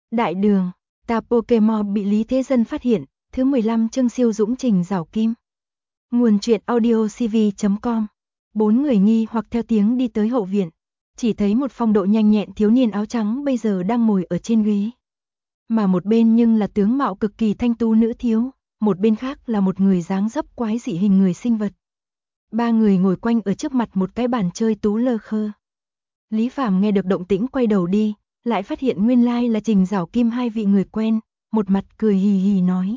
Đại đường, ta Pokemon bị Lý Thế Dân phát hiện, thứ 15 chương siêu dũng trình rảo kim. Nguồn truyện audiocv.com. 4 người nghi hoặc theo tiếng đi tới hậu viện, chỉ thấy một phong độ nhanh nhẹn thiếu niên áo trắng bây giờ đang ngồi ở trên ghế. Mà một bên nhưng là tướng mạo cực kỳ thanh tú nữ thiếu, một bên khác là một người dáng dấp quái dị hình người sinh vật. Ba người ngồi quanh ở trước mặt một cái bàn chơi tú lơ khơ. Lý Phàm nghe được động tĩnh quay đầu đi, lại phát hiện nguyên lai là Trình Giảo Kim hai vị người quen, một mặt cười hì hì nói.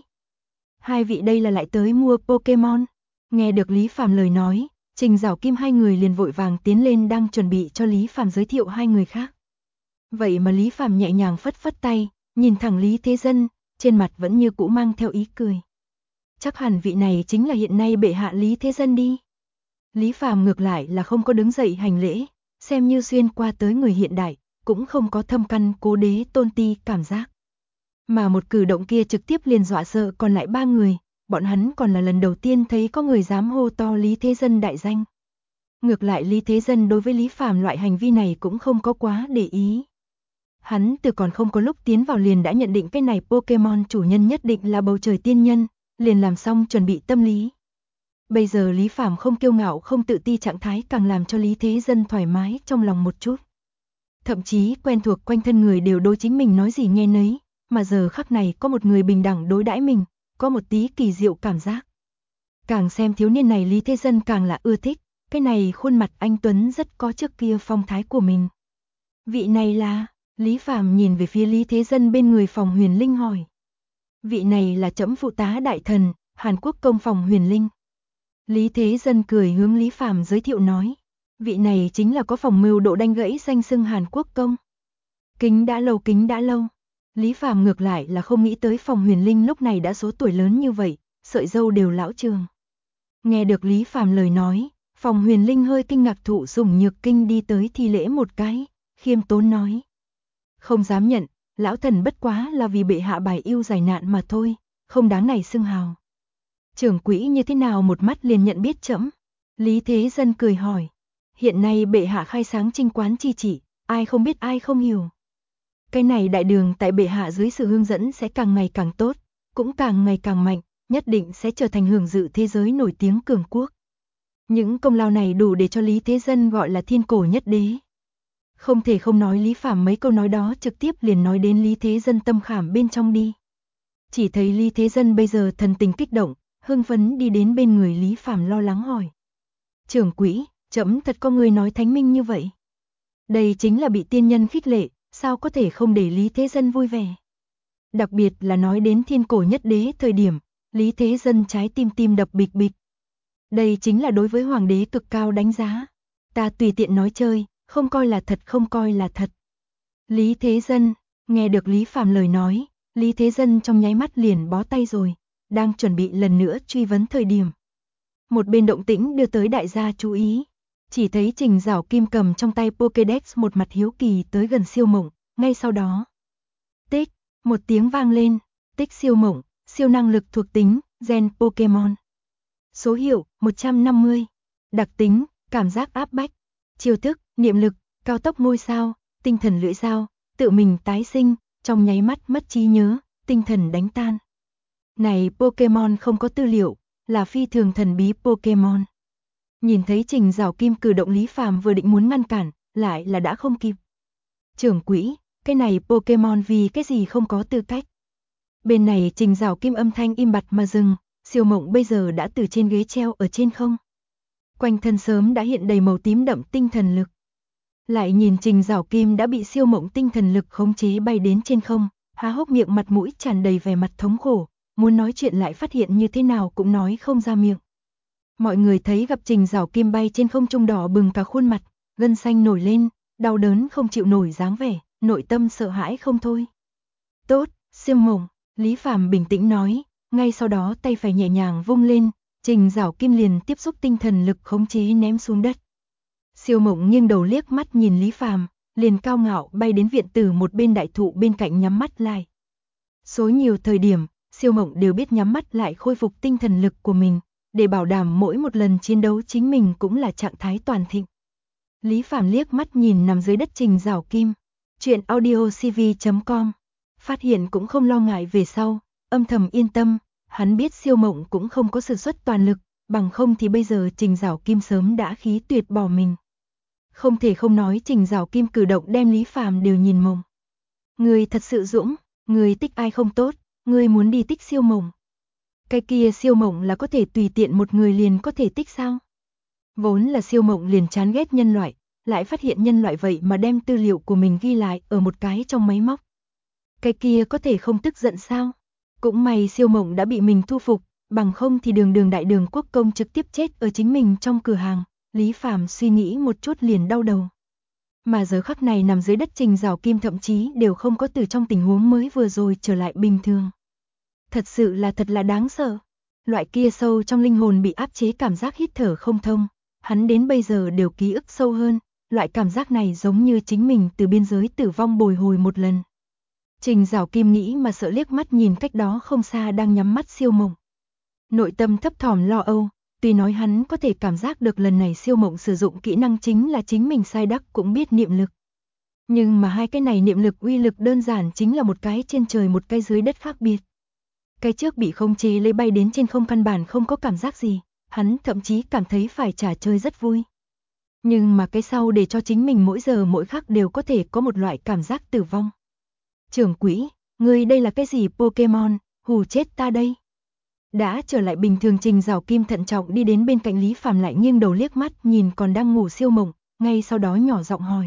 Hai vị đây là lại tới mua Pokemon. Nghe được Lý Phàm lời nói, Trình Giảo Kim hai người liền vội vàng tiến lên đang chuẩn bị cho Lý Phàm giới thiệu hai người khác. Vậy mà Lý Phàm nhẹ nhàng phất phất tay, nhìn thẳng Lý Thế Dân, trên mặt vẫn như cũ mang theo ý cười. Chắc hẳn vị này chính là hiện nay bệ hạ Lý Thế Dân đi. Lý Phàm ngược lại là không có đứng dậy hành lễ, xem như xuyên qua tới người hiện đại, cũng không có thâm căn cố đế tôn ti cảm giác. Mà một cử động kia trực tiếp liền dọa sợ còn lại ba người, bọn hắn còn là lần đầu tiên thấy có người dám hô to Lý Thế Dân đại danh. Ngược lại Lý Thế Dân đối với Lý Phàm loại hành vi này cũng không có quá để ý. Hắn từ còn không có lúc tiến vào liền đã nhận định cái này Pokemon chủ nhân nhất định là bầu trời tiên nhân, liền làm xong chuẩn bị tâm lý. Bây giờ Lý Phàm không kiêu ngạo không tự ti trạng thái càng làm cho Lý Thế Dân thoải mái trong lòng một chút. Thậm chí quen thuộc quanh thân người đều đối chính mình nói gì nghe nấy, mà giờ khắc này có một người bình đẳng đối đãi mình, có một tí kỳ diệu cảm giác. Càng xem thiếu niên này Lý Thế Dân càng là ưa thích, cái này khuôn mặt anh tuấn rất có trước kia phong thái của mình. Vị này là, Lý Phàm nhìn về phía Lý Thế Dân bên người Phòng Huyền Linh hỏi. Vị này là trẫm phụ tá đại thần, Hàn Quốc công Phòng Huyền Linh. Lý Thế Dân cười hướng Lý Phàm giới thiệu nói. Vị này chính là có phòng mưu độ đanh gãy danh xưng Hàn Quốc công. Kính đã lâu. Lý Phàm ngược lại là không nghĩ tới Phòng Huyền Linh lúc này đã số tuổi lớn như vậy, sợi râu đều lão trường. Nghe được Lý Phàm lời nói, Phòng Huyền Linh hơi kinh ngạc thụ sủng nhược kinh đi tới thi lễ một cái, khiêm tốn nói. Không dám nhận, lão thần bất quá là vì bệ hạ bài yêu giải nạn mà thôi, không đáng này xưng hào. Trưởng quỹ như thế nào một mắt liền nhận biết trẫm? Lý Thế Dân cười hỏi. Hiện nay bệ hạ khai sáng trinh quán chi chỉ, ai không biết ai không hiểu. Cái này đại đường tại bệ hạ dưới sự hướng dẫn sẽ càng ngày càng tốt, cũng càng ngày càng mạnh, nhất định sẽ trở thành hưởng dự thế giới nổi tiếng cường quốc. Những công lao này đủ để cho Lý Thế Dân gọi là thiên cổ nhất đế. Không thể không nói Lý Phàm mấy câu nói đó trực tiếp liền nói đến Lý Thế Dân tâm khảm bên trong đi. Chỉ thấy Lý Thế Dân bây giờ thần tình kích động, hưng phấn đi đến bên người Lý Phàm lo lắng hỏi. Trưởng quỹ, trẫm thật có người nói thánh minh như vậy. Đây chính là bị tiên nhân khích lệ, sao có thể không để Lý Thế Dân vui vẻ. Đặc biệt là nói đến thiên cổ nhất đế thời điểm, Lý Thế Dân trái tim đập bịch bịch. Đây chính là đối với hoàng đế cực cao đánh giá. Ta tùy tiện nói chơi, không coi là thật. Lý Thế Dân, nghe được Lý Phàm lời nói, Lý Thế Dân trong nháy mắt liền bó tay rồi, đang chuẩn bị lần nữa truy vấn thời điểm. Một bên động tĩnh đưa tới đại gia chú ý, chỉ thấy Trình Giảo Kim cầm trong tay Pokédex một mặt hiếu kỳ tới gần Siêu Mộng, ngay sau đó. Tích, một tiếng vang lên, tích Siêu Mộng, siêu năng lực thuộc tính, gen Pokemon. Số hiệu, 150. Đặc tính, cảm giác áp bách. Chiêu thức, niệm lực, cao tốc ngôi sao, tinh thần lưỡi dao, tự mình tái sinh, trong nháy mắt mất trí nhớ, tinh thần đánh tan. Này Pokemon không có tư liệu, là phi thường thần bí Pokemon. Nhìn thấy Trình Giảo Kim cử động Lý Phàm vừa định muốn ngăn cản, lại là đã không kịp. Trưởng quỹ, cái này Pokemon vì cái gì không có tư cách. Bên này Trình Giảo Kim âm thanh im bặt mà dừng, Siêu Mộng bây giờ đã từ trên ghế treo ở trên không. Quanh thân sớm đã hiện đầy màu tím đậm tinh thần lực. Lại nhìn Trình Giảo Kim đã bị Siêu Mộng tinh thần lực khống chế bay đến trên không, há hốc miệng mặt mũi tràn đầy vẻ mặt thống khổ, muốn nói chuyện lại phát hiện như thế nào cũng nói không ra miệng. Mọi người thấy gặp Trình Giảo Kim bay trên không trung đỏ bừng cả khuôn mặt, gân xanh nổi lên, đau đớn không chịu nổi dáng vẻ, nội tâm sợ hãi không thôi. Tốt, Siêu Mộng, Lý Phàm bình tĩnh nói, ngay sau đó tay phải nhẹ nhàng vung lên, Trình Giảo Kim liền tiếp xúc tinh thần lực khống chế ném xuống đất. Siêu Mộng nghiêng đầu liếc mắt nhìn Lý Phàm, liền cao ngạo bay đến viện tử một bên đại thụ bên cạnh nhắm mắt lại. Số nhiều thời điểm, Siêu Mộng đều biết nhắm mắt lại khôi phục tinh thần lực của mình, để bảo đảm mỗi một lần chiến đấu chính mình cũng là trạng thái toàn thịnh. Lý Phàm liếc mắt nhìn nằm dưới đất Trình Giảo Kim. Truyện audiocv.com Phát hiện cũng không lo ngại về sau, âm thầm yên tâm, hắn biết Siêu Mộng cũng không có sử xuất toàn lực, bằng không thì bây giờ Trình Giảo Kim sớm đã khí tuyệt bỏ mình. Không thể không nói Trình Giảo Kim cử động đem Lý Phàm đều nhìn mộng. Người thật sự dũng, người tích ai không tốt, người muốn đi tích Siêu Mộng. Cái kia Siêu Mộng là có thể tùy tiện một người liền có thể tích sao? Vốn là Siêu Mộng liền chán ghét nhân loại, lại phát hiện nhân loại vậy mà đem tư liệu của mình ghi lại ở một cái trong máy móc. Cái kia có thể không tức giận sao? Cũng may Siêu Mộng đã bị mình thu phục, bằng không thì đường đại đường quốc công trực tiếp chết ở chính mình trong cửa hàng. Lý Phàm suy nghĩ một chút liền đau đầu. Mà giờ khắc này nằm dưới đất Trình Giảo Kim thậm chí đều không có từ trong tình huống mới vừa rồi trở lại bình thường. Thật là đáng sợ. Loại kia sâu trong linh hồn bị áp chế cảm giác hít thở không thông, hắn đến bây giờ đều ký ức sâu hơn, loại cảm giác này giống như chính mình từ biên giới tử vong bồi hồi một lần. Trình Giảo Kim nghĩ mà sợ liếc mắt nhìn cách đó không xa đang nhắm mắt Siêu Mộng. Nội tâm thấp thỏm lo âu, tuy nói hắn có thể cảm giác được lần này Siêu Mộng sử dụng kỹ năng chính là chính mình sai đắc cũng biết niệm lực. Nhưng mà hai cái này niệm lực uy lực đơn giản chính là một cái trên trời một cái dưới đất khác biệt. Cái trước bị không chế lấy bay đến trên không căn bản không có cảm giác gì, hắn thậm chí cảm thấy phải trả chơi rất vui. Nhưng mà cái sau để cho chính mình mỗi giờ mỗi khắc đều có thể có một loại cảm giác tử vong. Trưởng quỹ, ngươi đây là cái gì Pokemon, hù chết ta đây. Đã trở lại bình thường Trình Giảo Kim thận trọng đi đến bên cạnh Lý Phàm lại nghiêng đầu liếc mắt nhìn còn đang ngủ Siêu Mộng, ngay sau đó nhỏ giọng hỏi.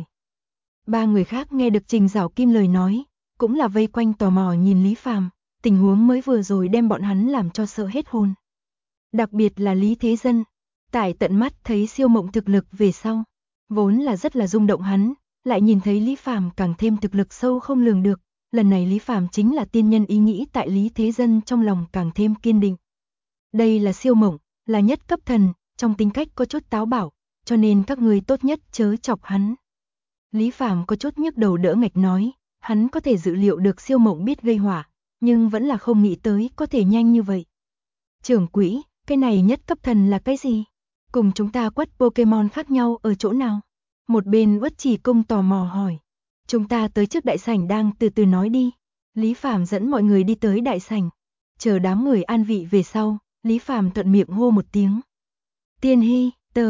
Ba người khác nghe được Trình Giảo Kim lời nói, cũng là vây quanh tò mò nhìn Lý Phàm, tình huống mới vừa rồi đem bọn hắn làm cho sợ hết hồn. Đặc biệt là Lý Thế Dân, tại tận mắt thấy Siêu Mộng thực lực về sau, vốn là rất là rung động hắn, lại nhìn thấy Lý Phàm càng thêm thực lực sâu không lường được, lần này Lý Phàm chính là tiên nhân ý nghĩ tại Lý Thế Dân trong lòng càng thêm kiên định. Đây là Siêu Mộng, là nhất cấp thần, trong tính cách có chút táo bạo, cho nên các người tốt nhất chớ chọc hắn. Lý Phàm có chút nhức đầu đỡ ngạch nói, hắn có thể dự liệu được Siêu Mộng biết gây họa, nhưng vẫn là không nghĩ tới có thể nhanh như vậy. Trưởng quỹ, cái này nhất cấp thần là cái gì? Cùng chúng ta quất Pokemon khác nhau ở chỗ nào? Một bên Uất Chỉ Công tò mò hỏi. Chúng ta tới trước đại sảnh đang từ từ nói đi. Lý Phàm dẫn mọi người đi tới đại sảnh. Chờ đám người an vị về sau, Lý Phàm thuận miệng hô một tiếng. Tiên Hy,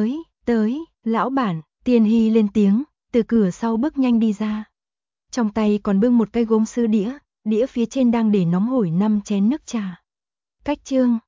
tới, lão bản, Tiên Hy lên tiếng, từ cửa sau bước nhanh đi ra. Trong tay còn bưng một cái gốm sứ đĩa, đĩa phía trên đang để nóng hổi 5 chén nước trà. Cách chương